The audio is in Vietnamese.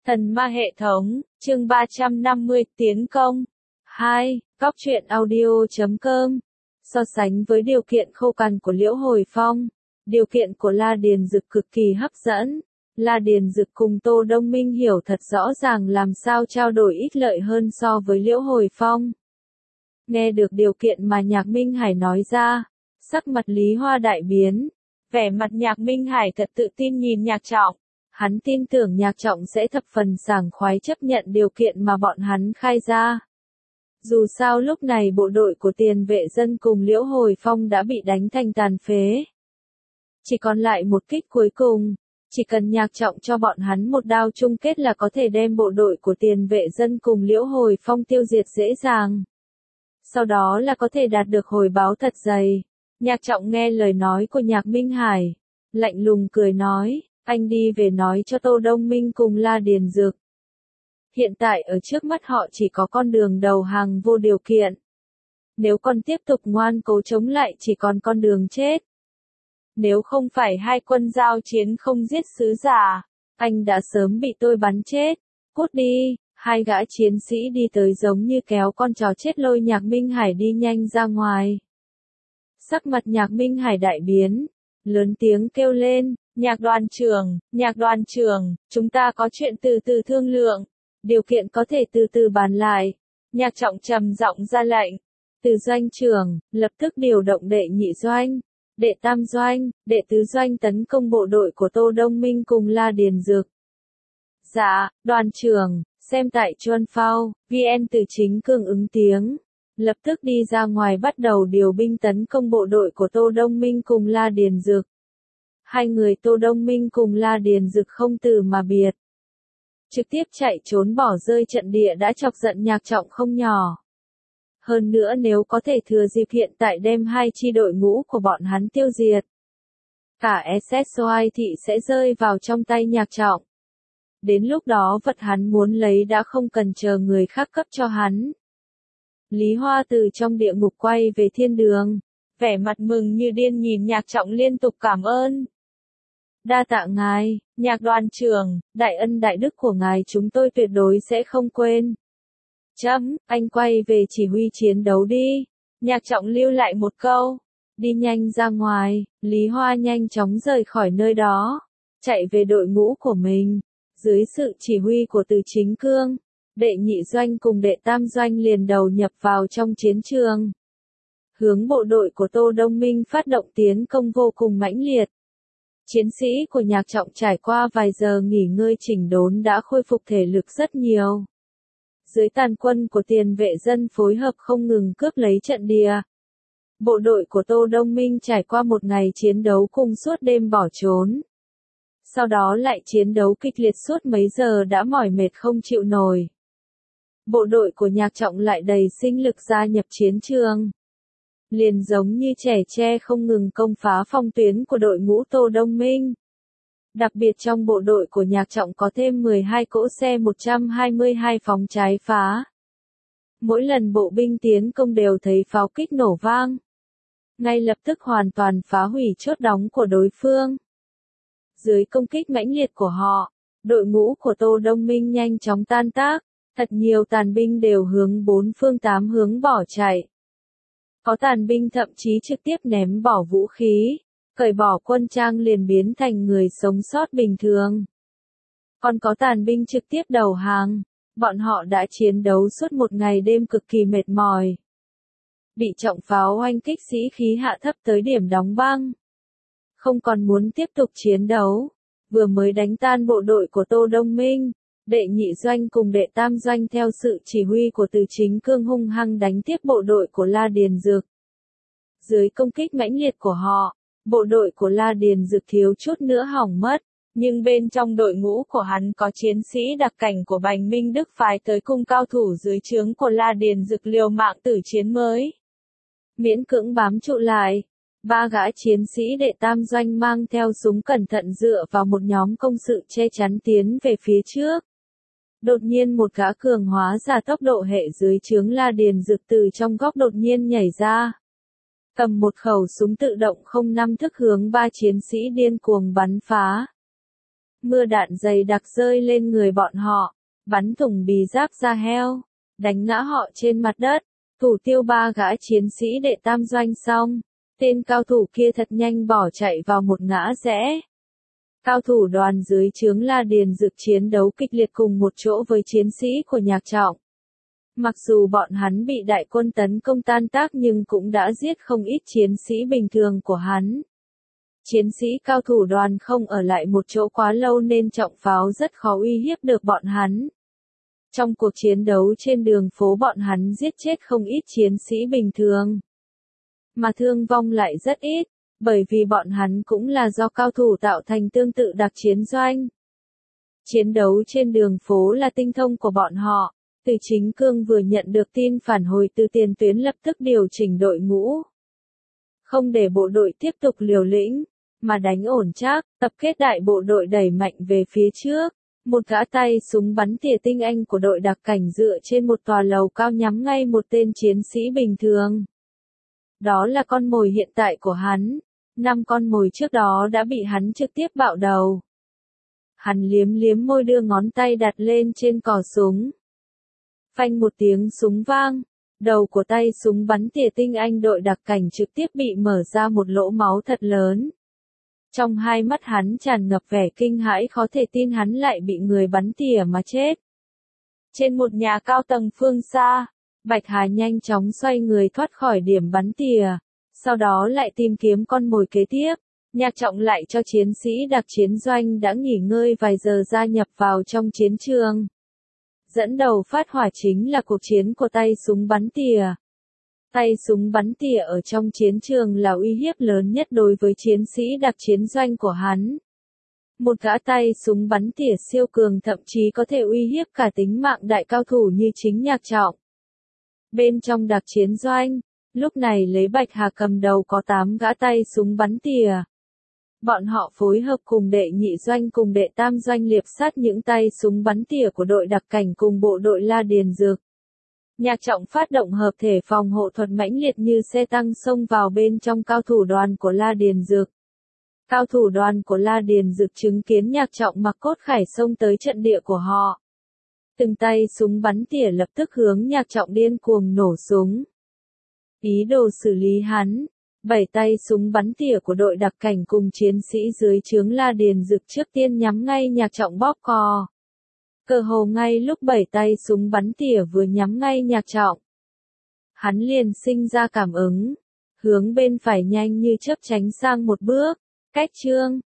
Thần ma hệ thống, chương 350, tiến công. 2. Góc truyện audio.com. So sánh với điều kiện khô cằn của Liễu Hồi Phong, điều kiện của La Điền Dực cực kỳ hấp dẫn. La Điền Dực cùng Tô Đông Minh hiểu thật rõ ràng làm sao trao đổi ích lợi hơn so với Liễu Hồi Phong. Nghe được điều kiện mà Nhạc Minh Hải nói ra, sắc mặt Lý Hoa đại biến. Vẻ mặt Nhạc Minh Hải thật tự tin nhìn Nhạc Trọng. Hắn tin tưởng Nhạc Trọng sẽ thập phần sảng khoái chấp nhận điều kiện mà bọn hắn khai ra. Dù sao lúc này bộ đội của Tiền Vệ Dân cùng Liễu Hồi Phong đã bị đánh thành tàn phế. Chỉ còn lại một kích cuối cùng, chỉ cần Nhạc Trọng cho bọn hắn một đao chung kết là có thể đem bộ đội của Tiền Vệ Dân cùng Liễu Hồi Phong tiêu diệt dễ dàng. Sau đó là có thể đạt được hồi báo thật dày. Nhạc Trọng nghe lời nói của Nhạc Minh Hải, lạnh lùng cười nói. Anh đi về nói cho Tô Đông Minh cùng La Điền Dực. Hiện tại ở trước mắt họ chỉ có con đường đầu hàng vô điều kiện. Nếu còn tiếp tục ngoan cố chống lại chỉ còn con đường chết. Nếu không phải hai quân giao chiến không giết sứ giả, anh đã sớm bị tôi bắn chết. Cút đi, hai gã chiến sĩ đi tới giống như kéo con chó chết lôi Nhạc Minh Hải đi nhanh ra ngoài. Sắc mặt Nhạc Minh Hải đại biến, lớn tiếng kêu lên. Nhạc đoàn trưởng, chúng ta có chuyện từ từ thương lượng, điều kiện có thể từ từ bàn lại. Nhạc Trọng trầm giọng ra lệnh. Từ doanh trưởng, lập tức điều động đệ nhị doanh, đệ tam doanh, đệ tứ doanh tấn công bộ đội của Tô Đông Minh cùng La Điền Dực. Dạ, đoàn trưởng, xem tại Chuan Phao, VN Từ Chính Cương ứng tiếng. Lập tức đi ra ngoài bắt đầu điều binh tấn công bộ đội của Tô Đông Minh cùng La Điền Dực. Hai người Tô Đông Minh cùng La Điền Dực không từ mà biệt. Trực tiếp chạy trốn bỏ rơi trận địa đã chọc giận Nhạc Trọng không nhỏ. Hơn nữa nếu có thể thừa dịp hiện tại đem hai chi đội ngũ của bọn hắn tiêu diệt. Cả SSOI thị sẽ rơi vào trong tay Nhạc Trọng. Đến lúc đó vật hắn muốn lấy đã không cần chờ người khác cấp cho hắn. Lý Hoa từ trong địa ngục quay về thiên đường. Vẻ mặt mừng như điên nhìn Nhạc Trọng liên tục cảm ơn. Đa tạ ngài, Nhạc đoàn trưởng, đại ân đại đức của ngài chúng tôi tuyệt đối sẽ không quên. Anh quay về chỉ huy chiến đấu đi. Nhạc Trọng lưu lại một câu. Đi nhanh ra ngoài, Lý Hoa nhanh chóng rời khỏi nơi đó. Chạy về đội ngũ của mình. Dưới sự chỉ huy của Từ Chính Cương, đệ nhị doanh cùng đệ tam doanh liền đầu nhập vào trong chiến trường. Hướng bộ đội của Tô Đông Minh phát động tiến công vô cùng mãnh liệt. Chiến sĩ của Nhạc Trọng trải qua vài giờ nghỉ ngơi chỉnh đốn đã khôi phục thể lực rất nhiều. Dưới tàn quân của Tiền Vệ Dân phối hợp không ngừng cướp lấy trận địa. Bộ đội của Tô Đông Minh trải qua một ngày chiến đấu cùng suốt đêm bỏ trốn. Sau đó lại chiến đấu kịch liệt suốt mấy giờ đã mỏi mệt không chịu nổi. Bộ đội của Nhạc Trọng lại đầy sinh lực gia nhập chiến trường. Liền giống như trẻ tre không ngừng công phá phong tuyến của đội ngũ Tô Đông Minh. Đặc biệt trong bộ đội của Nhạc Trọng có thêm 12 cỗ xe 122 phóng trái phá. Mỗi lần bộ binh tiến công đều thấy pháo kích nổ vang. Ngay lập tức hoàn toàn phá hủy chốt đóng của đối phương. Dưới công kích mãnh liệt của họ, đội ngũ của Tô Đông Minh nhanh chóng tan tác, thật nhiều tàn binh đều hướng bốn phương tám hướng bỏ chạy. Có tàn binh thậm chí trực tiếp ném bỏ vũ khí, cởi bỏ quân trang liền biến thành người sống sót bình thường. Còn có tàn binh trực tiếp đầu hàng, bọn họ đã chiến đấu suốt một ngày đêm cực kỳ mệt mỏi. Bị trọng pháo oanh kích sĩ khí hạ thấp tới điểm đóng băng. Không còn muốn tiếp tục chiến đấu, vừa mới đánh tan bộ đội của Tô Đông Minh. Đệ nhị doanh cùng đệ tam doanh theo sự chỉ huy của Từ Chính Cương hung hăng đánh tiếp bộ đội của La Điền Dực. Dưới công kích mãnh liệt của họ, bộ đội của La Điền Dực thiếu chút nữa hỏng mất, nhưng bên trong đội ngũ của hắn có chiến sĩ đặc cảnh của Bành Minh Đức phái tới cung cao thủ dưới trướng của La Điền Dực liều mạng tử chiến mới. Miễn cưỡng bám trụ lại. Ba gã chiến sĩ đệ tam doanh mang theo súng cẩn thận dựa vào một nhóm công sự che chắn tiến về phía trước. Đột nhiên một gã cường hóa giả tốc độ hệ dưới trướng La Điền Dực từ trong góc đột nhiên nhảy ra. Cầm một khẩu súng tự động 05 thức hướng ba chiến sĩ điên cuồng bắn phá. Mưa đạn dày đặc rơi lên người bọn họ, bắn thủng bì giáp da heo, đánh ngã họ trên mặt đất, thủ tiêu 3 gã chiến sĩ đệ tam doanh xong. Tên cao thủ kia thật nhanh bỏ chạy vào một ngã rẽ. Cao thủ đoàn dưới trướng La Điền Dực chiến đấu kịch liệt cùng một chỗ với chiến sĩ của Nhạc Trọng. Mặc dù bọn hắn bị đại quân tấn công tan tác nhưng cũng đã giết không ít chiến sĩ bình thường của hắn. Chiến sĩ cao thủ đoàn không ở lại một chỗ quá lâu nên trọng pháo rất khó uy hiếp được bọn hắn. Trong cuộc chiến đấu trên đường phố bọn hắn giết chết không ít chiến sĩ bình thường. Mà thương vong lại rất ít, bởi vì bọn hắn cũng là do cao thủ tạo thành tương tự đặc chiến doanh. Chiến đấu trên đường phố là tinh thông của bọn họ. Từ Chính Cương vừa nhận được tin phản hồi từ tiền tuyến lập tức điều chỉnh đội ngũ. Không để bộ đội tiếp tục liều lĩnh, mà đánh ổn chắc, tập kết đại bộ đội đẩy mạnh về phía trước. Một gã tay súng bắn tỉa tinh anh của đội đặc cảnh dựa trên một tòa lầu cao nhắm ngay một tên chiến sĩ bình thường. Đó là con mồi hiện tại của hắn. 5 con mồi trước đó đã bị hắn trực tiếp bạo đầu. Hắn liếm liếm môi đưa ngón tay đặt lên trên cò súng. Phanh một tiếng súng vang, đầu của tay súng bắn tỉa tinh anh đội đặc cảnh trực tiếp bị mở ra một lỗ máu thật lớn. Trong hai mắt hắn tràn ngập vẻ kinh hãi khó thể tin hắn lại bị người bắn tỉa mà chết. Trên một nhà cao tầng phương xa, Bạch Hà nhanh chóng xoay người thoát khỏi điểm bắn tỉa, sau đó lại tìm kiếm con mồi kế tiếp. Nhạc Trọng lại cho chiến sĩ đặc chiến doanh đã nghỉ ngơi vài giờ gia nhập vào trong chiến trường. Dẫn đầu phát hỏa chính là cuộc chiến của tay súng bắn tỉa. Tay súng bắn tỉa ở trong chiến trường là uy hiếp lớn nhất đối với chiến sĩ đặc chiến doanh của hắn. Một gã tay súng bắn tỉa siêu cường thậm chí có thể uy hiếp cả tính mạng đại cao thủ như chính Nhạc Trọng. Bên trong đặc chiến doanh, lúc này lấy Bạch Hà cầm đầu có 8 gã tay súng bắn tỉa. Bọn họ phối hợp cùng đệ nhị doanh cùng đệ tam doanh liệp sát những tay súng bắn tỉa của đội đặc cảnh cùng bộ đội La Điền Dực. Nhạc Trọng phát động hợp thể phòng hộ thuật mãnh liệt như xe tăng xông vào bên trong cao thủ đoàn của La Điền Dực. Cao thủ đoàn của La Điền Dực chứng kiến Nhạc Trọng mặc cốt khải xông tới trận địa của họ. Từng tay súng bắn tỉa lập tức hướng Nhạc Trọng điên cuồng nổ súng. Ý đồ xử lý hắn. 7 tay súng bắn tỉa của đội đặc cảnh cùng chiến sĩ dưới trướng La Điền Dực trước tiên nhắm ngay Nhạc Trọng bóp cò. Cơ hồ ngay lúc 7 tay súng bắn tỉa vừa nhắm ngay Nhạc Trọng, hắn liền sinh ra cảm ứng, hướng bên phải nhanh như chớp tránh sang một bước. Cách chương